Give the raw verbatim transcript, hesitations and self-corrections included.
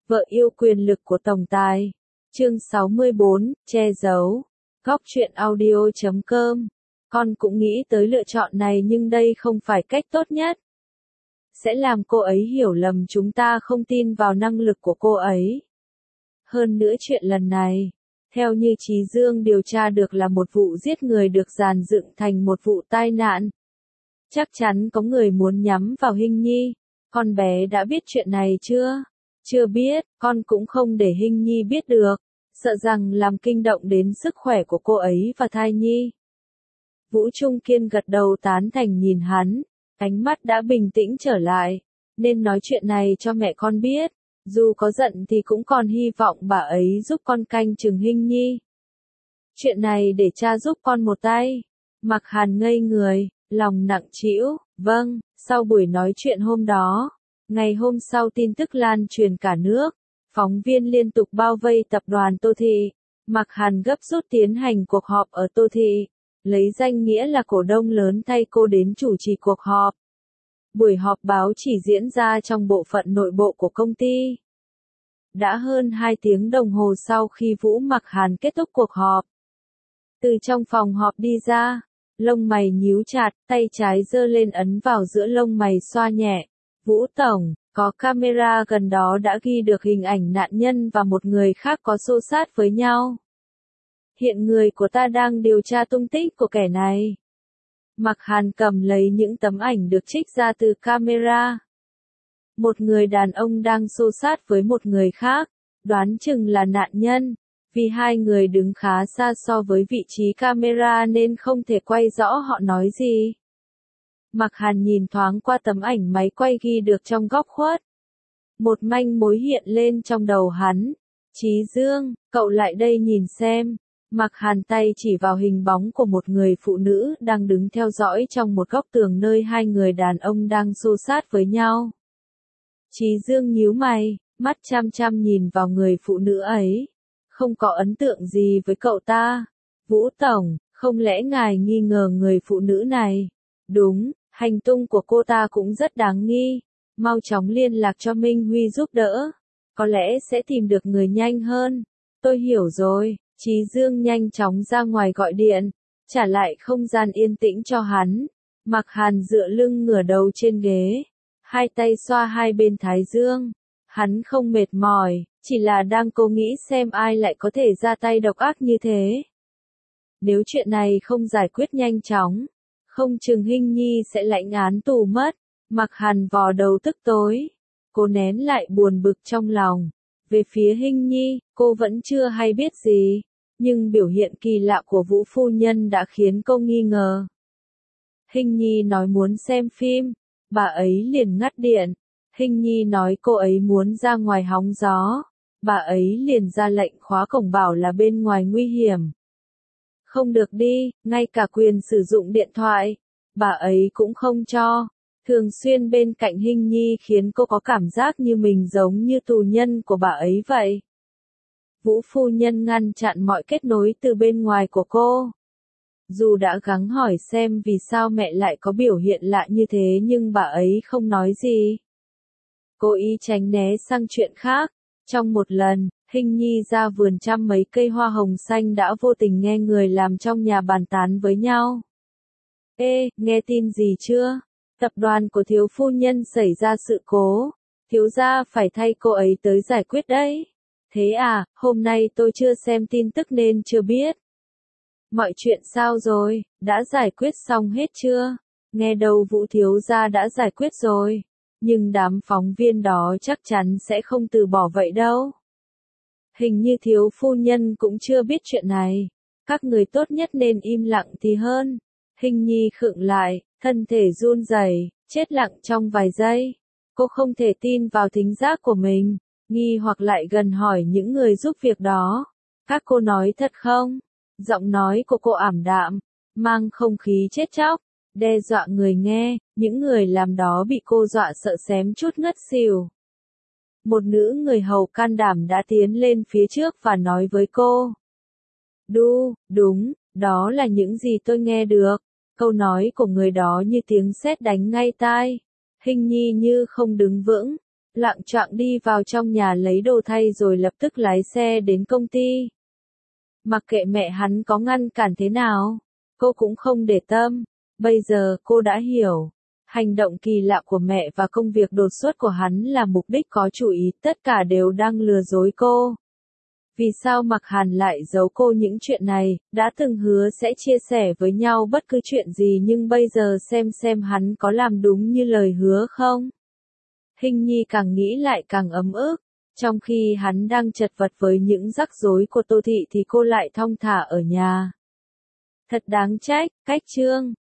Vợ yêu quyền lực của tổng tài. Chương sáu mươi bốn, che giấu. Góc truyện audio chấm com. Con cũng nghĩ tới lựa chọn này nhưng đây không phải cách tốt nhất. Sẽ làm cô ấy hiểu lầm chúng ta không tin vào năng lực của cô ấy. Hơn nữa chuyện lần này, theo như Chí Dương điều tra được là một vụ giết người được dàn dựng thành một vụ tai nạn. Chắc chắn có người muốn nhắm vào Hinh Nhi. Con bé đã biết chuyện này chưa? Chưa biết, con cũng không để Hinh Nhi biết được, sợ rằng làm kinh động đến sức khỏe của cô ấy và thai nhi. Vũ Trung Kiên gật đầu tán thành nhìn hắn, ánh mắt đã bình tĩnh trở lại, nên nói chuyện này cho mẹ con biết, dù có giận thì cũng còn hy vọng bà ấy giúp con canh chừng Hinh Nhi. Chuyện này để cha giúp con một tay. Mạc Hàn ngây người, lòng nặng trĩu, vâng. Sau buổi nói chuyện hôm đó, ngày hôm sau tin tức lan truyền cả nước, phóng viên liên tục bao vây tập đoàn Tô Thị. Mạc Hàn gấp rút tiến hành cuộc họp ở Tô Thị, lấy danh nghĩa là cổ đông lớn thay cô đến chủ trì cuộc họp. Buổi họp báo chỉ diễn ra trong bộ phận nội bộ của công ty. Đã hơn hai tiếng đồng hồ sau khi Vũ Mạc Hàn kết thúc cuộc họp, từ trong phòng họp đi ra, lông mày nhíu chặt, tay trái giơ lên ấn vào giữa lông mày xoa nhẹ. Vũ Tổng, có camera gần đó đã ghi được hình ảnh nạn nhân và một người khác có xô xát với nhau. Hiện người của ta đang điều tra tung tích của kẻ này. Mạc Hàn cầm lấy những tấm ảnh được trích ra từ camera. Một người đàn ông đang xô xát với một người khác, đoán chừng là nạn nhân. Vì hai người đứng khá xa so với vị trí camera nên không thể quay rõ họ nói gì. Mạc Hàn nhìn thoáng qua tấm ảnh máy quay ghi được trong góc khuất. Một manh mối hiện lên trong đầu hắn. Chí Dương, cậu lại đây nhìn xem. Mạc Hàn tay chỉ vào hình bóng của một người phụ nữ đang đứng theo dõi trong một góc tường nơi hai người đàn ông đang xô xát với nhau. Chí Dương nhíu mày, mắt chăm chăm nhìn vào người phụ nữ ấy. Không có ấn tượng gì với cậu ta. Vũ Tổng, không lẽ ngài nghi ngờ người phụ nữ này? Đúng, hành tung của cô ta cũng rất đáng nghi. Mau chóng liên lạc cho Minh Huy giúp đỡ. Có lẽ sẽ tìm được người nhanh hơn. Tôi hiểu rồi. Chí Dương nhanh chóng ra ngoài gọi điện, trả lại không gian yên tĩnh cho hắn. Mạc Hàn dựa lưng ngửa đầu trên ghế, hai tay xoa hai bên thái dương. Hắn không mệt mỏi, chỉ là đang cố nghĩ xem ai lại có thể ra tay độc ác như thế. Nếu chuyện này không giải quyết nhanh chóng, không chừng Hinh Nhi sẽ lãnh án tù mất. Mạc Hàn vò đầu tức tối, cô nén lại buồn bực trong lòng. Về phía Hinh Nhi, cô vẫn chưa hay biết gì, nhưng biểu hiện kỳ lạ của Vũ phu nhân đã khiến cô nghi ngờ. Hinh Nhi nói muốn xem phim, bà ấy liền ngắt điện. Hinh Nhi nói cô ấy muốn ra ngoài hóng gió, bà ấy liền ra lệnh khóa cổng bảo là bên ngoài nguy hiểm. Không được đi, ngay cả quyền sử dụng điện thoại, bà ấy cũng không cho. Thường xuyên bên cạnh Hinh Nhi khiến cô có cảm giác như mình giống như tù nhân của bà ấy vậy. Vũ phu nhân ngăn chặn mọi kết nối từ bên ngoài của cô. Dù đã gắng hỏi xem vì sao mẹ lại có biểu hiện lạ như thế nhưng bà ấy không nói gì. Cô ý tránh né sang chuyện khác. Trong một lần, Hinh Nhi ra vườn chăm mấy cây hoa hồng xanh đã vô tình nghe người làm trong nhà bàn tán với nhau. Ê, nghe tin gì chưa? Tập đoàn của thiếu phu nhân xảy ra sự cố. Thiếu gia phải thay cô ấy tới giải quyết đấy. Thế à, hôm nay tôi chưa xem tin tức nên chưa biết. Mọi chuyện sao rồi, đã giải quyết xong hết chưa? Nghe đâu Vũ thiếu gia đã giải quyết rồi. Nhưng đám phóng viên đó chắc chắn sẽ không từ bỏ vậy đâu. Hình như thiếu phu nhân cũng chưa biết chuyện này. Các người tốt nhất nên im lặng thì hơn. Hinh Nhi khựng lại, thân thể run rẩy, chết lặng trong vài giây. Cô không thể tin vào thính giác của mình, nghi hoặc lại gần hỏi những người giúp việc đó. Các cô nói thật không? Giọng nói của cô ảm đạm, mang không khí chết chóc, đe dọa người nghe. Những người làm đó bị cô dọa sợ xém chút ngất xỉu. Một nữ người hầu can đảm đã tiến lên phía trước và nói với cô. Đu, đúng, đó là những gì tôi nghe được. Câu nói của người đó như tiếng sét đánh ngay tai. Hinh Nhi như không đứng vững, loạng choạng đi vào trong nhà lấy đồ thay rồi lập tức lái xe đến công ty. Mặc kệ mẹ hắn có ngăn cản thế nào, cô cũng không để tâm. Bây giờ cô đã hiểu. Hành động kỳ lạ của mẹ và công việc đột xuất của hắn là mục đích có chủ ý, tất cả đều đang lừa dối cô. Vì sao Mạc Hàn lại giấu cô những chuyện này, đã từng hứa sẽ chia sẻ với nhau bất cứ chuyện gì nhưng bây giờ xem xem hắn có làm đúng như lời hứa không? Hình Nhi càng nghĩ lại càng ấm ức. Trong khi hắn đang chật vật với những rắc rối của Tô Thị thì cô lại thong thả ở nhà. Thật đáng trách, cách chương.